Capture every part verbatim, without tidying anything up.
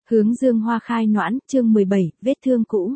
Hướng dương hoa khai noãn, chương mười bảy, vết thương cũ.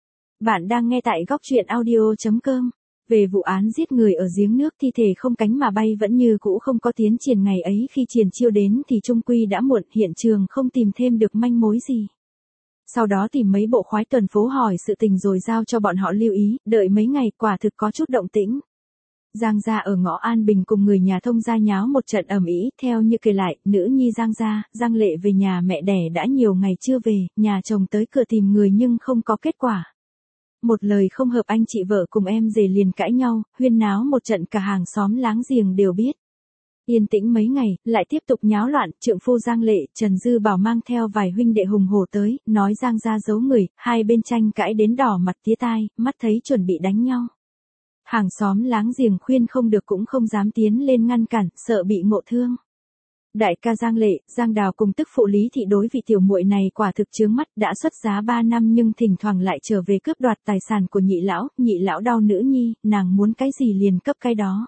Bạn đang nghe tại góc truyện audio chấm com. Về vụ án giết người ở giếng nước, thi thể không cánh mà bay vẫn như cũ không có tiến triển. Ngày ấy khi Triền Chiêu đến thì chung quy đã muộn, hiện trường không tìm thêm được manh mối gì. Sau đó tìm mấy bộ khoái tuần phố hỏi sự tình rồi giao cho bọn họ lưu ý, đợi mấy ngày quả thực có chút động tĩnh. Giang gia ở ngõ An Bình cùng người nhà Thông gia nháo một trận ầm ĩ, theo như kể lại, nữ nhi Giang gia, Giang Lệ về nhà mẹ đẻ đã nhiều ngày chưa về, nhà chồng tới cửa tìm người nhưng không có kết quả. Một lời không hợp anh chị vợ cùng em rể liền cãi nhau, huyên náo một trận cả hàng xóm láng giềng đều biết. Yên tĩnh mấy ngày, lại tiếp tục nháo loạn, trượng phu Giang Lệ, Trần Dư Bảo mang theo vài huynh đệ hùng hổ tới, nói Giang gia giấu người, hai bên tranh cãi đến đỏ mặt tía tai, mắt thấy chuẩn bị đánh nhau. Hàng xóm láng giềng khuyên không được cũng không dám tiến lên ngăn cản, sợ bị ngộ thương. Đại ca Giang Lệ, Giang Đào cùng tức phụ Lý Thị đối vị tiểu muội này quả thực chướng mắt, đã xuất giá ba năm nhưng thỉnh thoảng lại trở về cướp đoạt tài sản của nhị lão, nhị lão đau nữ nhi, nàng muốn cái gì liền cấp cái đó.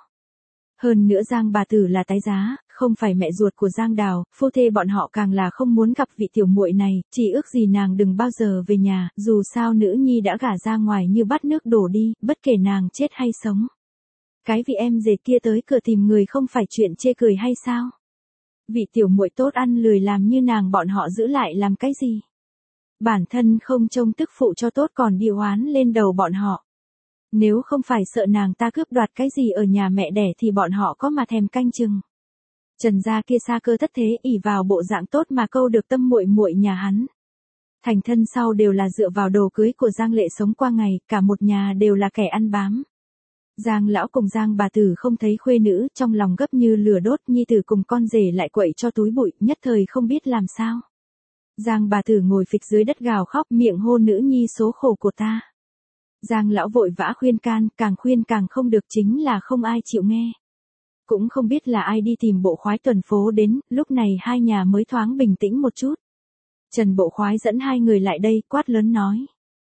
Hơn nữa Giang bà tử là tái giá, không phải mẹ ruột của Giang Đào, phu thê bọn họ càng là không muốn gặp vị tiểu muội này, chỉ ước gì nàng đừng bao giờ về nhà, dù sao nữ nhi đã gả ra ngoài như bắt nước đổ đi, bất kể nàng chết hay sống. Cái vị em rể kia tới cửa tìm người không phải chuyện chê cười hay sao? Vị tiểu muội tốt ăn lười làm như nàng bọn họ giữ lại làm cái gì? Bản thân không trông tức phụ cho tốt còn đi oán lên đầu bọn họ. Nếu không phải sợ nàng ta cướp đoạt cái gì ở nhà mẹ đẻ thì bọn họ có mà thèm canh chừng. Trần gia kia xa cơ thất thế ỷ vào bộ dạng tốt mà câu được tâm muội muội nhà hắn. Thành thân sau đều là dựa vào đồ cưới của Giang Lệ sống qua ngày, cả một nhà đều là kẻ ăn bám. Giang lão cùng Giang bà tử không thấy khuê nữ, trong lòng gấp như lửa đốt, nhi tử cùng con rể lại quậy cho túi bụi, nhất thời không biết làm sao. Giang bà tử ngồi phịch dưới đất gào khóc, miệng hô nữ nhi số khổ của ta. Giang lão vội vã khuyên can, càng khuyên càng không được, chính là không ai chịu nghe. Cũng không biết là ai đi tìm bộ khoái tuần phố đến, lúc này hai nhà mới thoáng bình tĩnh một chút. Trần bộ khoái dẫn hai người lại đây, quát lớn nói.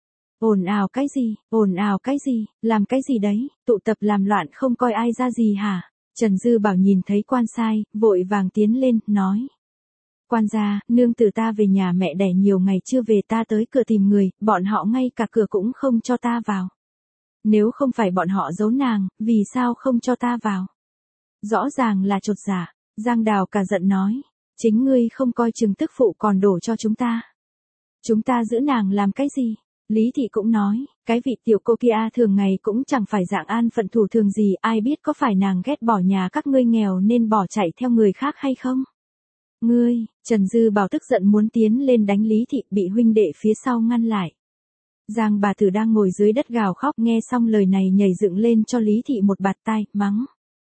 Ồn ào cái gì, ồn ào cái gì, làm cái gì đấy, tụ tập làm loạn không coi ai ra gì hả? Trần Dư Bảo nhìn thấy quan sai, vội vàng tiến lên, nói. Quan gia, nương tử ta về nhà mẹ đẻ nhiều ngày chưa về, ta tới cửa tìm người, bọn họ ngay cả cửa cũng không cho ta vào. Nếu không phải bọn họ giấu nàng, vì sao không cho ta vào? Rõ ràng là chột dạ. Giang Đào cả giận nói, chính ngươi không coi chừng tức phụ còn đổ cho chúng ta. Chúng ta giữ nàng làm cái gì? Lý Thị cũng nói, cái vị tiểu cô kia thường ngày cũng chẳng phải dạng an phận thủ thường gì, ai biết có phải nàng ghét bỏ nhà các ngươi nghèo nên bỏ chạy theo người khác hay không? Ngươi, Trần Dư Bảo tức giận muốn tiến lên đánh Lý Thị, bị huynh đệ phía sau ngăn lại. Giang bà tử đang ngồi dưới đất gào khóc, nghe xong lời này nhảy dựng lên cho Lý Thị một bạt tai, mắng.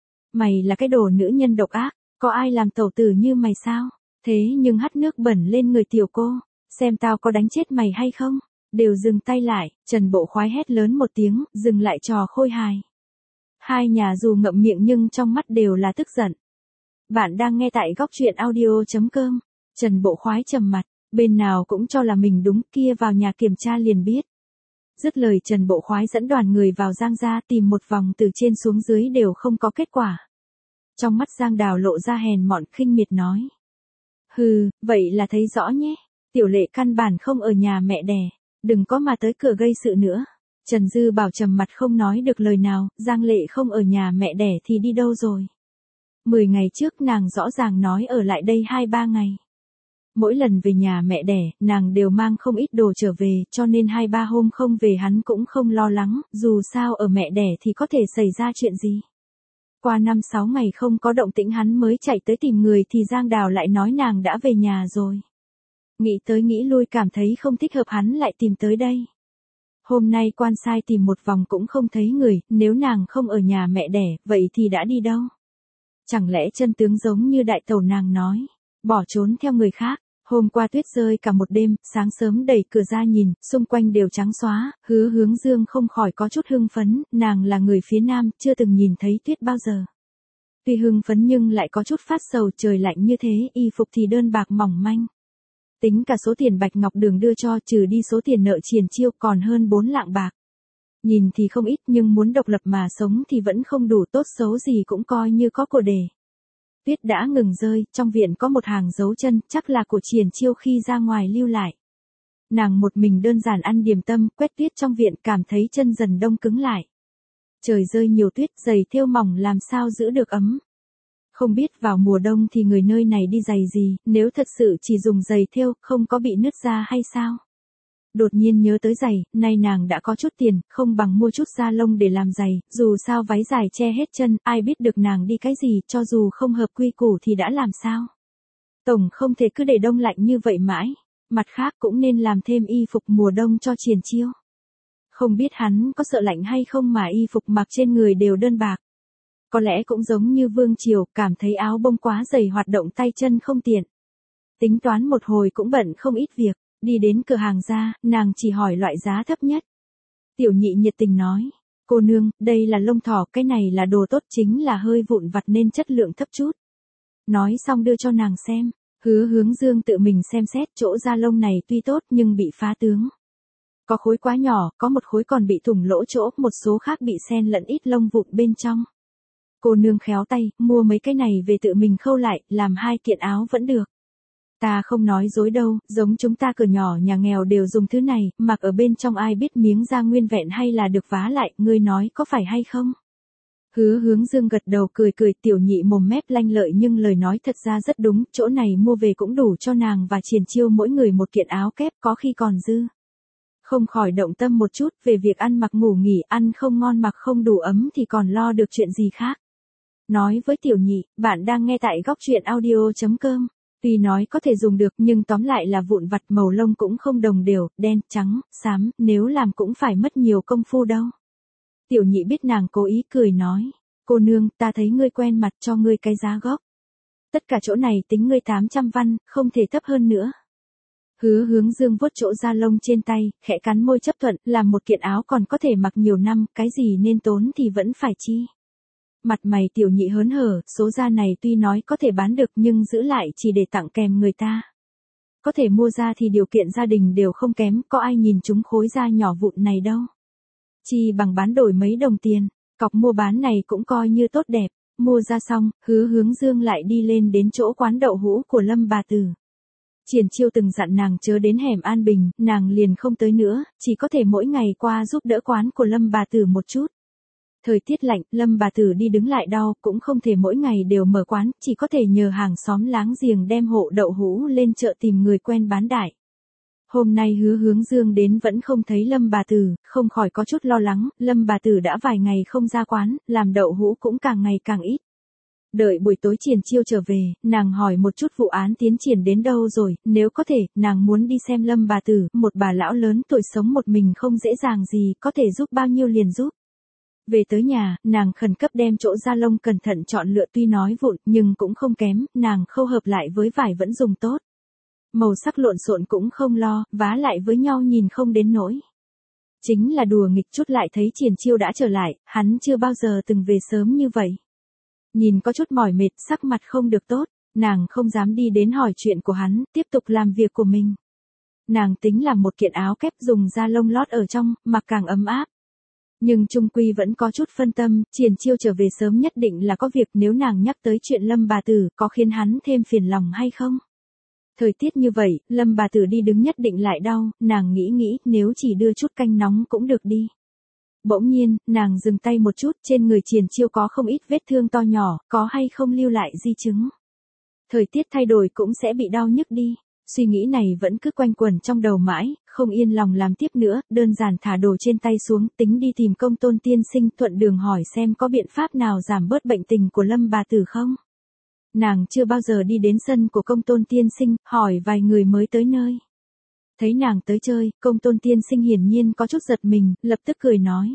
Mày là cái đồ nữ nhân độc ác, có ai làm tẩu tử như mày sao? Thế nhưng hắt nước bẩn lên người tiểu cô, xem tao có đánh chết mày hay không? Đều dừng tay lại, Trần bộ khoái hét lớn một tiếng, dừng lại trò khôi hài. Hai nhà dù ngậm miệng nhưng trong mắt đều là tức giận. Bạn đang nghe tại góc truyện audio chấm com. Trần bộ khoái trầm mặt, bên nào cũng cho là mình đúng, kia vào nhà kiểm tra liền biết. Dứt lời Trần bộ khoái dẫn đoàn người vào Giang gia tìm một vòng từ trên xuống dưới đều không có kết quả. Trong mắt Giang Đào lộ ra hèn mọn khinh miệt nói. Hừ, vậy là thấy rõ nhé, tiểu Lệ căn bản không ở nhà mẹ đẻ, đừng có mà tới cửa gây sự nữa. Trần Dư Bảo trầm mặt không nói được lời nào, Giang Lệ không ở nhà mẹ đẻ thì đi đâu rồi? Mười ngày trước nàng rõ ràng nói ở lại đây hai ba ngày. Mỗi lần về nhà mẹ đẻ, nàng đều mang không ít đồ trở về, cho nên hai ba hôm không về hắn cũng không lo lắng, dù sao ở mẹ đẻ thì có thể xảy ra chuyện gì. Qua năm sáu ngày không có động tĩnh hắn mới chạy tới tìm người thì Giang Đào lại nói nàng đã về nhà rồi. Nghĩ tới nghĩ lui cảm thấy không thích hợp hắn lại tìm tới đây. Hôm nay quan sai tìm một vòng cũng không thấy người, nếu nàng không ở nhà mẹ đẻ, vậy thì đã đi đâu? Chẳng lẽ chân tướng giống như đại tẩu nàng nói, bỏ trốn theo người khác? Hôm qua tuyết rơi cả một đêm, sáng sớm đẩy cửa ra nhìn, xung quanh đều trắng xóa, Hứa Hướng Dương không khỏi có chút hưng phấn, nàng là người phía Nam, chưa từng nhìn thấy tuyết bao giờ. Tuy hưng phấn nhưng lại có chút phát sầu, trời lạnh như thế, y phục thì đơn bạc mỏng manh. Tính cả số tiền Bạch Ngọc Đường đưa cho, trừ đi số tiền nợ Triền Chiêu còn hơn bốn lạng bạc. Nhìn thì không ít nhưng muốn độc lập mà sống thì vẫn không đủ, tốt xấu gì cũng coi như có của để. Tuyết đã ngừng rơi, trong viện có một hàng dấu chân, chắc là của Triển Chiêu khi ra ngoài lưu lại. Nàng một mình đơn giản ăn điểm tâm, quét tuyết trong viện, cảm thấy chân dần đông cứng lại. Trời rơi nhiều tuyết, giày thêu mỏng làm sao giữ được ấm. Không biết vào mùa đông thì người nơi này đi giày gì, nếu thật sự chỉ dùng giày thêu, không có bị nứt ra hay sao? Đột nhiên nhớ tới giày, nay nàng đã có chút tiền, không bằng mua chút da lông để làm giày, dù sao váy dài che hết chân, ai biết được nàng đi cái gì, cho dù không hợp quy củ thì đã làm sao? Tổng không thể cứ để đông lạnh như vậy mãi, mặt khác cũng nên làm thêm y phục mùa đông cho Triển Chiêu. Không biết hắn có sợ lạnh hay không mà y phục mặc trên người đều đơn bạc. Có lẽ cũng giống như Vương Triều, cảm thấy áo bông quá dày hoạt động tay chân không tiện. Tính toán một hồi cũng bận không ít việc, đi đến cửa hàng ra, nàng chỉ hỏi loại giá thấp nhất. Tiểu nhị nhiệt tình nói, cô nương, đây là lông thỏ, cái này là đồ tốt, chính là hơi vụn vặt nên chất lượng thấp chút. Nói xong đưa cho nàng xem, Hứa Hướng Dương tự mình xem xét, chỗ da lông này tuy tốt nhưng bị phá tướng. Có khối quá nhỏ, có một khối còn bị thủng lỗ chỗ, một số khác bị xen lẫn ít lông vụn bên trong. Cô nương khéo tay, mua mấy cái này về tự mình khâu lại, làm hai kiện áo vẫn được. Ta không nói dối đâu, giống chúng ta cửa nhỏ nhà nghèo đều dùng thứ này, mặc ở bên trong ai biết miếng da nguyên vẹn hay là được vá lại, ngươi nói có phải hay không? Hứa Hướng Dương gật đầu cười cười, tiểu nhị mồm mép lanh lợi nhưng lời nói thật ra rất đúng, chỗ này mua về cũng đủ cho nàng và Triển Chiêu mỗi người một kiện áo kép, có khi còn dư. Không khỏi động tâm một chút về việc ăn mặc ngủ nghỉ, ăn không ngon mặc không đủ ấm thì còn lo được chuyện gì khác. Nói với tiểu nhị, bạn đang nghe tại góc truyện audio chấm com. Tuy nói có thể dùng được nhưng tóm lại là vụn vặt, màu lông cũng không đồng đều, đen, trắng, xám, nếu làm cũng phải mất nhiều công phu đâu. Tiểu nhị biết nàng cố ý cười nói, cô nương, ta thấy ngươi quen mặt, cho ngươi cái giá gốc. Tất cả chỗ này tính ngươi tám trăm văn, không thể thấp hơn nữa. Hứa Hướng Dương vuốt chỗ da lông trên tay, khẽ cắn môi chấp thuận, làm một kiện áo còn có thể mặc nhiều năm, cái gì nên tốn thì vẫn phải chi. Mặt mày tiểu nhị hớn hở, số da này tuy nói có thể bán được nhưng giữ lại chỉ để tặng kèm người ta. Có thể mua ra thì điều kiện gia đình đều không kém, có ai nhìn chúng khối da nhỏ vụn này đâu. Chi bằng bán đổi mấy đồng tiền, cọc mua bán này cũng coi như tốt đẹp. Mua ra xong, Hứa Hướng Dương lại đi lên đến chỗ quán đậu hũ của Lâm bà tử. Triển Chiêu từng dặn nàng chớ đến hẻm An Bình, nàng liền không tới nữa, chỉ có thể mỗi ngày qua giúp đỡ quán của Lâm bà tử một chút. Thời tiết lạnh, Lâm bà tử đi đứng lại đau, cũng không thể mỗi ngày đều mở quán, chỉ có thể nhờ hàng xóm láng giềng đem hộ đậu hũ lên chợ tìm người quen bán đại. Hôm nay Hứa Hướng Dương đến vẫn không thấy Lâm bà tử, không khỏi có chút lo lắng, Lâm bà tử đã vài ngày không ra quán, làm đậu hũ cũng càng ngày càng ít. Đợi buổi tối Triển Chiêu trở về, nàng hỏi một chút vụ án tiến triển đến đâu rồi, nếu có thể, nàng muốn đi xem Lâm bà tử, một bà lão lớn tuổi sống một mình không dễ dàng gì, có thể giúp bao nhiêu liền giúp. Về tới nhà, nàng khẩn cấp đem chỗ da lông cẩn thận chọn lựa, tuy nói vụn nhưng cũng không kém, nàng khâu hợp lại với vải vẫn dùng tốt. Màu sắc lộn xộn cũng không lo, vá lại với nhau nhìn không đến nỗi. Chính là đùa nghịch chút lại thấy Triển Chiêu đã trở lại, hắn chưa bao giờ từng về sớm như vậy. Nhìn có chút mỏi mệt, sắc mặt không được tốt, nàng không dám đi đến hỏi chuyện của hắn, tiếp tục làm việc của mình. Nàng tính làm một kiện áo kép dùng da lông lót ở trong, mặc càng ấm áp. Nhưng trung quy vẫn có chút phân tâm, Triển Chiêu trở về sớm nhất định là có việc, nếu nàng nhắc tới chuyện Lâm bà tử, có khiến hắn thêm phiền lòng hay không? Thời tiết như vậy, Lâm bà tử đi đứng nhất định lại đau, nàng nghĩ nghĩ, nếu chỉ đưa chút canh nóng cũng được đi. Bỗng nhiên, nàng dừng tay một chút, trên người Triển Chiêu có không ít vết thương to nhỏ, có hay không lưu lại di chứng. Thời tiết thay đổi cũng sẽ bị đau nhức đi. Suy nghĩ này vẫn cứ quanh quẩn trong đầu mãi, không yên lòng làm tiếp nữa, đơn giản thả đồ trên tay xuống, tính đi tìm Công Tôn tiên sinh, thuận đường hỏi xem có biện pháp nào giảm bớt bệnh tình của Lâm bà tử không. Nàng chưa bao giờ đi đến sân của Công Tôn tiên sinh, hỏi vài người mới tới nơi. Thấy nàng tới chơi, Công Tôn tiên sinh hiển nhiên có chút giật mình, lập tức cười nói.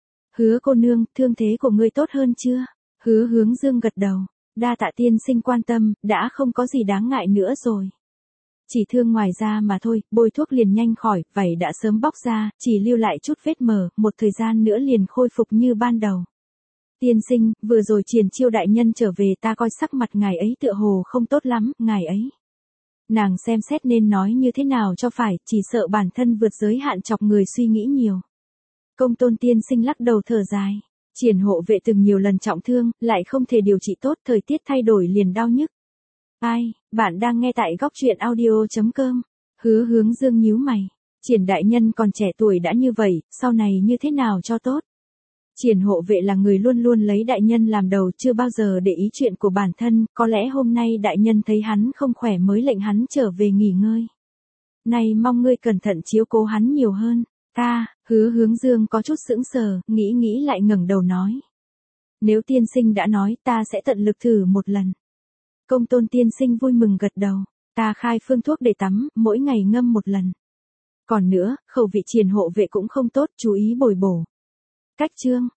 Hứa cô nương, thương thế của ngươi tốt hơn chưa? Hứa Hướng Dương gật đầu, đa tạ tiên sinh quan tâm, đã không có gì đáng ngại nữa rồi. Chỉ thương ngoài da mà thôi, bôi thuốc liền nhanh khỏi, vảy đã sớm bóc ra, chỉ lưu lại chút vết mờ, một thời gian nữa liền khôi phục như ban đầu. Tiên sinh, vừa rồi Triển Chiêu đại nhân trở về, ta coi sắc mặt ngài ấy tựa hồ không tốt lắm, ngài ấy. Nàng xem xét nên nói như thế nào cho phải, chỉ sợ bản thân vượt giới hạn chọc người suy nghĩ nhiều. Công Tôn tiên sinh lắc đầu thở dài. Triển hộ vệ từng nhiều lần trọng thương, lại không thể điều trị tốt, thời tiết thay đổi liền đau nhức. Ai, bạn đang nghe tại góc truyện audio.com. Hứa Hướng Dương nhíu mày. Triển đại nhân còn trẻ tuổi đã như vậy, sau này như thế nào cho tốt? Triển hộ vệ là người luôn luôn lấy đại nhân làm đầu, chưa bao giờ để ý chuyện của bản thân, có lẽ hôm nay đại nhân thấy hắn không khỏe mới lệnh hắn trở về nghỉ ngơi. Này mong ngươi cẩn thận chiếu cố hắn nhiều hơn. Ta, Hứa Hướng Dương có chút sững sờ, nghĩ nghĩ lại ngẩng đầu nói. Nếu tiên sinh đã nói, ta sẽ tận lực thử một lần. Công Tôn tiên sinh vui mừng gật đầu. Ta khai phương thuốc để tắm, mỗi ngày ngâm một lần. Còn nữa, khẩu vị Triển hộ vệ cũng không tốt, chú ý bồi bổ. Cách chương.